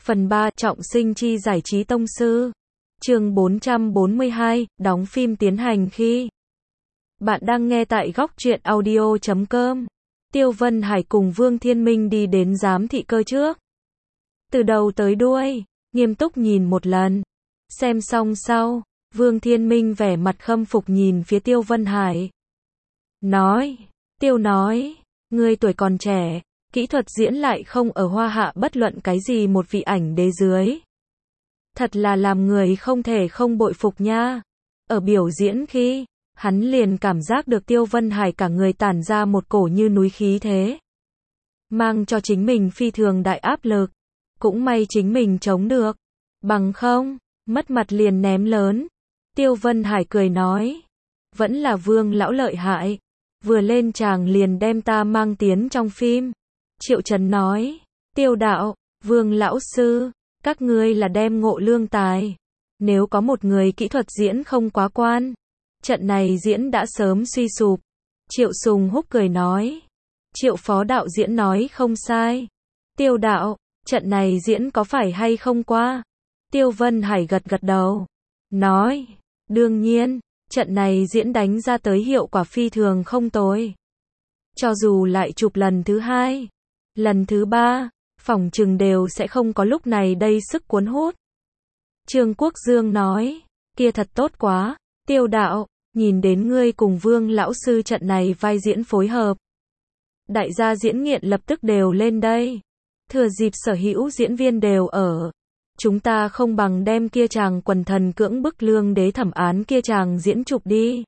Phần 3, trọng sinh chi giải trí tông sư. Chương 442, đóng phim tiến hành khi. Bạn đang nghe tại góc truyện audio.com. Tiêu Vân Hải cùng Vương Thiên Minh đi đến giám thị cơ trước. Từ đầu tới đuôi, nghiêm túc nhìn một lần. Xem xong sau, Vương Thiên Minh vẻ mặt khâm phục nhìn phía Tiêu Vân Hải. Tiêu nói, ngươi tuổi còn trẻ, kỹ thuật diễn lại không ở Hoa Hạ bất luận cái gì một vị ảnh đế dưới. Thật là làm người không thể không bội phục nha. Ở biểu diễn khi, hắn liền cảm giác được Tiêu Vân Hải cả người tản ra một cổ như núi khí thế. Mang cho chính mình phi thường đại áp lực. Cũng may chính mình chống được. Bằng không, mất mặt liền ném lớn. Tiêu Vân Hải cười nói. Vẫn là Vương lão lợi hại. Vừa lên tràng liền đem ta mang tiến trong phim. Triệu Trấn nói. Tiêu đạo, Vương lão sư, các ngươi là đem ngộ lương tài. Nếu có một người kỹ thuật diễn không quá quan, trận này diễn đã sớm suy sụp. Triệu Sùng Húc cười nói. Triệu phó đạo diễn nói không sai. Tiêu đạo, trận này diễn có phải hay không qua? Tiêu Vân Hải gật gật đầu. Nói, đương nhiên, trận này diễn đánh ra tới hiệu quả phi thường không tồi. Cho dù lại chụp lần thứ 2, lần thứ 3, phỏng chừng đều sẽ không có lúc này đây sức cuốn hút. Trương Quốc Dương nói, kia thật tốt quá, Tiêu đạo, nhìn đến ngươi cùng Vương lão sư trận này vai diễn phối hợp. Đại gia diễn nghiện lập tức đều lên đây. Thừa dịp sở hữu diễn viên đều ở. Chúng ta không bằng đem kia chàng quần thần cưỡng bức lương đế thẩm án kia chàng diễn chụp đi.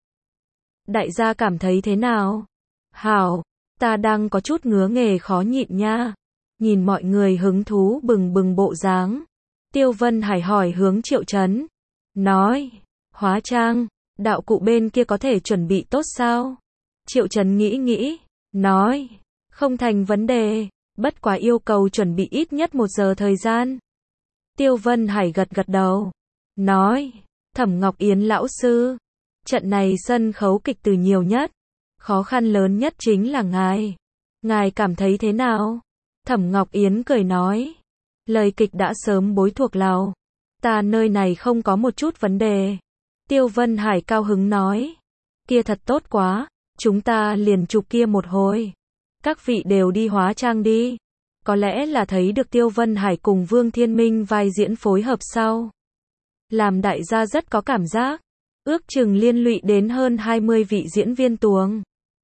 Đại gia cảm thấy thế nào? Hảo, ta đang có chút ngứa nghề khó nhịn nha. Nhìn mọi người hứng thú bừng bừng bộ dáng. Tiêu Vân Hải hỏi hướng Triệu Trấn. Nói, hóa trang, đạo cụ bên kia có thể chuẩn bị tốt sao? Triệu Trấn nghĩ, nói, không thành vấn đề, bất quá yêu cầu chuẩn bị ít nhất 1 giờ thời gian. Tiêu Vân Hải gật gật đầu. Nói, Thẩm Ngọc Yến lão sư, trận này sân khấu kịch từ nhiều nhất. Khó khăn lớn nhất chính là ngài. Ngài cảm thấy thế nào? Thẩm Ngọc Yến cười nói. Lời kịch đã sớm bối thuộc lòng. Ta nơi này không có một chút vấn đề. Tiêu Vân Hải cao hứng nói. Kia thật tốt quá, chúng ta liền chụp kia một hồi. Các vị đều đi hóa trang đi. Có lẽ là thấy được Tiêu Vân Hải cùng Vương Thiên Minh vai diễn phối hợp sau. Làm đại gia rất có cảm giác. Ước chừng liên lụy đến hơn 20 vị diễn viên tuồng.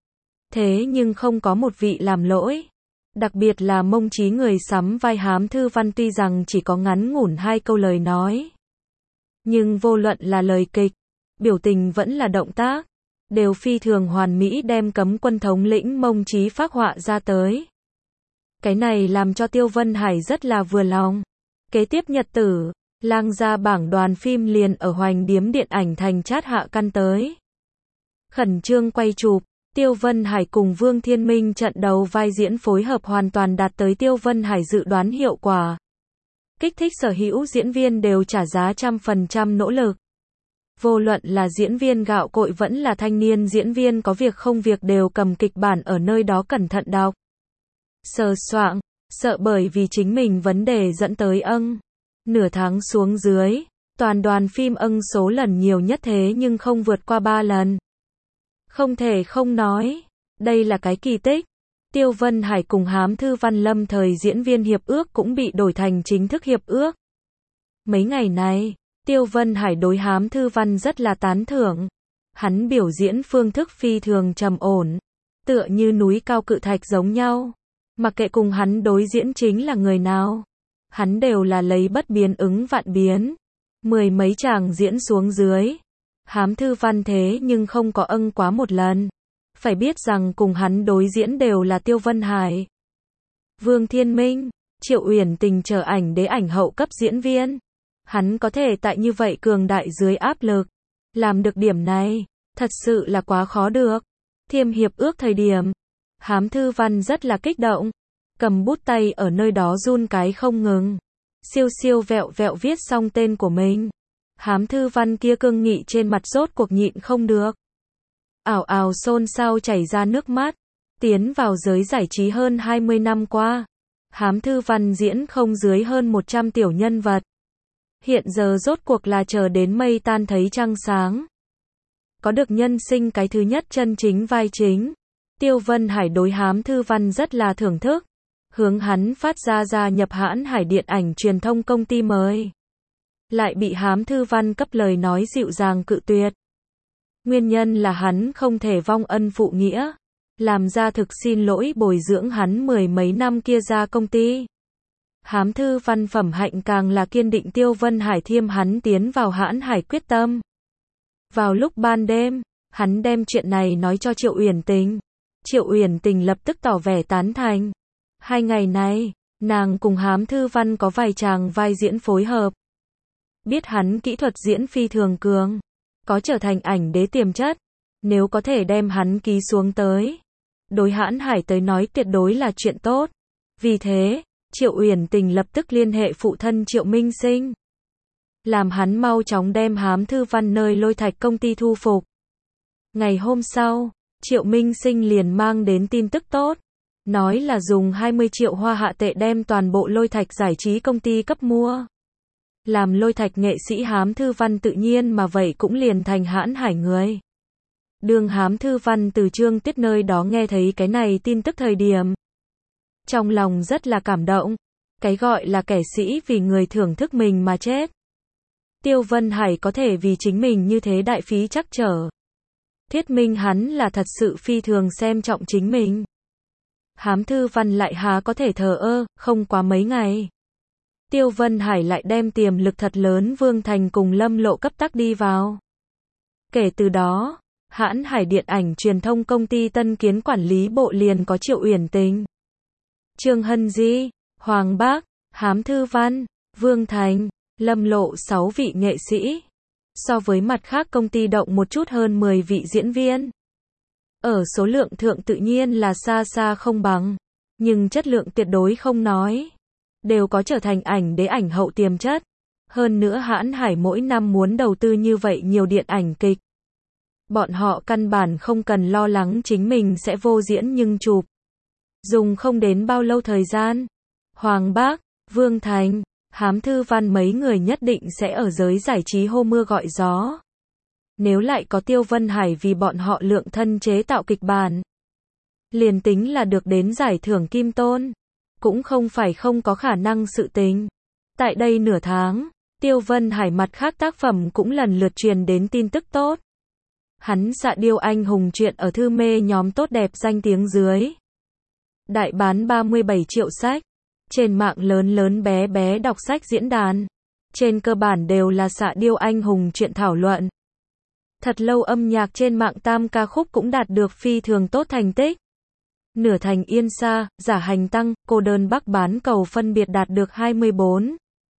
Thế nhưng không có một vị làm lỗi. Đặc biệt là Mông Chí người sắm vai Hám Thư Văn tuy rằng chỉ có ngắn ngủn 2 câu lời nói. Nhưng vô luận là lời kịch, biểu tình vẫn là động tác, đều phi thường hoàn mỹ đem cấm quân thống lĩnh Mông Chí phác họa ra tới. Cái này làm cho Tiêu Vân Hải rất là vừa lòng. Kế tiếp nhật tử, lang gia bảng đoàn phim liền ở Hoành Điếm điện ảnh thành Chát Hạ căn tới. Khẩn trương quay chụp, Tiêu Vân Hải cùng Vương Thiên Minh trận đầu vai diễn phối hợp hoàn toàn đạt tới Tiêu Vân Hải dự đoán hiệu quả. Kích thích sở hữu diễn viên đều trả giá 100% nỗ lực. Vô luận là diễn viên gạo cội vẫn là thanh niên diễn viên có việc không việc đều cầm kịch bản ở nơi đó cẩn thận đọc. Sờ soạng, sợ bởi vì chính mình vấn đề dẫn tới nửa tháng xuống dưới, toàn đoàn phim số lần nhiều nhất thế nhưng không vượt qua 3 lần. Không thể không nói, đây là cái kỳ tích. Tiêu Vân Hải cùng Hám Thư Văn lâm thời diễn viên hiệp ước cũng bị đổi thành chính thức hiệp ước. Mấy ngày này, Tiêu Vân Hải đối Hám Thư Văn rất là tán thưởng. Hắn biểu diễn phương thức phi thường trầm ổn, tựa như núi cao cự thạch giống nhau. Mặc kệ cùng hắn đối diễn chính là người nào, hắn đều là lấy bất biến ứng vạn biến. 10 mấy chàng diễn xuống dưới, Hám Thư Văn thế nhưng không có quá một lần. Phải biết rằng cùng hắn đối diễn đều là Tiêu Vân Hải, Vương Thiên Minh, Triệu Uyển Tình trở ảnh đế ảnh hậu cấp diễn viên. Hắn có thể tại như vậy cường đại dưới áp lực, làm được điểm này, thật sự là quá khó được. Thiêm hiệp ước thời điểm, Hám Thư Văn rất là kích động, cầm bút tay ở nơi đó run cái không ngừng. Siêu siêu vẹo vẹo viết xong tên của mình. Hám Thư Văn kia cương nghị trên mặt rốt cuộc nhịn không được. Ảo ảo xôn xao chảy ra nước mắt. Tiến vào giới giải trí hơn 20 năm qua, Hám Thư Văn diễn không dưới hơn 100 tiểu nhân vật. Hiện giờ rốt cuộc là chờ đến mây tan thấy trăng sáng. Có được nhân sinh cái thứ nhất chân chính vai chính. Tiêu Vân Hải đối Hám Thư Văn rất là thưởng thức. Hướng hắn phát ra gia nhập Hãn Hải Điện ảnh truyền thông công ty mới. Lại bị Hám Thư Văn cấp lời nói dịu dàng cự tuyệt. Nguyên nhân là hắn không thể vong ân phụ nghĩa. Làm ra thực xin lỗi bồi dưỡng hắn mười mấy năm kia ra công ty. Hám Thư Văn phẩm hạnh càng là kiên định Tiêu Vân Hải thiêm hắn tiến vào Hãn Hải quyết tâm. Vào lúc ban đêm, hắn đem chuyện này nói cho Triệu Uyển Tình. Triệu Uyển Tình lập tức tỏ vẻ tán thành. 2 ngày này, nàng cùng Hám Thư Văn có vài chàng vai diễn phối hợp. Biết hắn kỹ thuật diễn phi thường cường, có trở thành ảnh đế tiềm chất. Nếu có thể đem hắn ký xuống tới, đối Hãn Hải tới nói tuyệt đối là chuyện tốt. Vì thế, Triệu Uyển Tình lập tức liên hệ phụ thân Triệu Minh Sinh. Làm hắn mau chóng đem Hám Thư Văn nơi Lôi Thạch công ty thu phục. Ngày hôm sau, Triệu Minh Sinh liền mang đến tin tức tốt. Nói là dùng 20 triệu Hoa Hạ tệ đem toàn bộ Lôi Thạch giải trí công ty cấp mua. Làm Lôi Thạch nghệ sĩ Hám Thư Văn tự nhiên mà vậy cũng liền thành Hãn Hải người. Đường Hám Thư Văn từ Trương Tiết nơi đó nghe thấy cái này tin tức thời điểm. Trong lòng rất là cảm động. Cái gọi là kẻ sĩ vì người thưởng thức mình mà chết. Tiêu Vân Hải có thể vì chính mình như thế đại phí trắc trở. Thuyết minh hắn là thật sự phi thường xem trọng chính mình. Hám Thư Văn lại há có thể thờ ơ, không quá mấy ngày. Tiêu Vân Hải lại đem tiềm lực thật lớn Vương Thành cùng Lâm Lộ cấp tắc đi vào. Kể từ đó, Hãn Hải Điện ảnh truyền thông công ty Tân Kiến quản lý bộ liền có Triệu Uyển Tình, Trương Hân Di, Hoàng Bác, Hám Thư Văn, Vương Thành, Lâm Lộ 6 vị nghệ sĩ. So với mặt khác công ty động một chút hơn 10 vị diễn viên. Ở số lượng thượng tự nhiên là xa xa không bằng. Nhưng chất lượng tuyệt đối không nói. Đều có trở thành ảnh đế ảnh hậu tiềm chất. Hơn nữa Hãn Hải mỗi năm muốn đầu tư như vậy nhiều điện ảnh kịch. Bọn họ căn bản không cần lo lắng chính mình sẽ vô diễn nhưng chụp. Dùng không đến bao lâu thời gian. Hoàng Bác, Vương Thành, Hám Thư Văn mấy người nhất định sẽ ở giới giải trí hô mưa gọi gió. Nếu lại có Tiêu Vân Hải vì bọn họ lượng thân chế tạo kịch bản. Liền tính là được đến giải thưởng Kim Tôn. Cũng không phải không có khả năng sự tình. Tại đây nửa tháng, Tiêu Vân Hải mặt khác tác phẩm cũng lần lượt truyền đến tin tức tốt. Hắn Xạ Điêu Anh Hùng truyện ở thư mê nhóm tốt đẹp danh tiếng dưới. Đại bán 37 triệu sách. Trên mạng lớn lớn bé bé đọc sách diễn đàn. Trên cơ bản đều là Xạ Điêu Anh Hùng truyện thảo luận. Thật lâu âm nhạc trên mạng tam ca khúc cũng đạt được phi thường tốt thành tích. Nửa Thành Yên Sa, Giả Hành Tăng, Cô Đơn Bắc Bán Cầu phân biệt đạt được 24,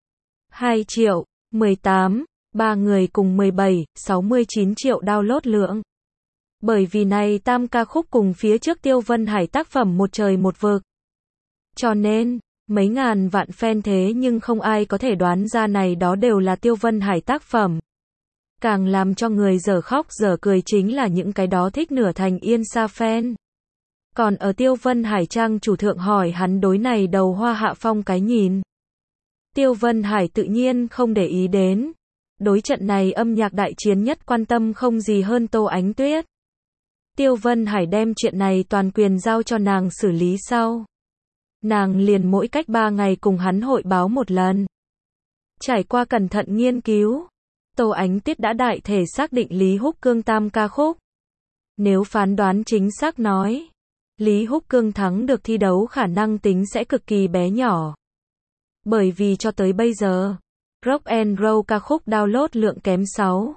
2 triệu, 18, 3 người cùng 17, 69 triệu download lượng. Bởi vì này tam ca khúc cùng phía trước Tiêu Vân Hải tác phẩm một trời một vực. Cho nên, mấy ngàn vạn fan thế nhưng không ai có thể đoán ra này đó đều là Tiêu Vân Hải tác phẩm. Càng làm cho người dở khóc dở cười chính là những cái đó thích Nửa Thành Yên Sa fan. Còn ở Tiêu Vân Hải trang chủ thượng hỏi hắn đối này đầu Hoa Hạ Phong cái nhìn. Tiêu Vân Hải tự nhiên không để ý đến. Đối trận này âm nhạc đại chiến nhất quan tâm không gì hơn Tô Ánh Tuyết. Tiêu Vân Hải đem chuyện này toàn quyền giao cho nàng xử lý sau. Nàng liền mỗi cách 3 ngày cùng hắn hội báo một lần. Trải qua cẩn thận nghiên cứu, Tô Ánh Tuyết đã đại thể xác định Lý Húc Cương tam ca khúc. Nếu phán đoán chính xác nói, Lý Húc Cương thắng được thi đấu khả năng tính sẽ cực kỳ bé nhỏ. Bởi vì cho tới bây giờ, Rock and Roll ca khúc download lượng kém 6,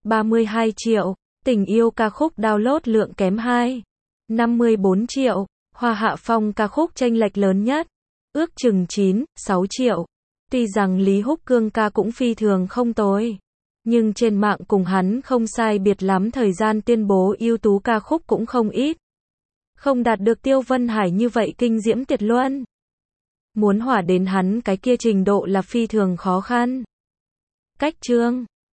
32 triệu, Tình Yêu ca khúc download lượng kém 2, 54 triệu, Hoa Hạ Phong ca khúc chênh lệch lớn nhất, ước chừng 9, 6 triệu. Tuy rằng Lý Húc Cương ca cũng phi thường không tồi, nhưng trên mạng cùng hắn không sai biệt lắm thời gian tuyên bố ưu tú ca khúc cũng không ít. Không đạt được Tiêu Vân Hải như vậy kinh diễm tuyệt luân. Muốn hỏa đến hắn cái kia trình độ là phi thường khó khăn. Cách chương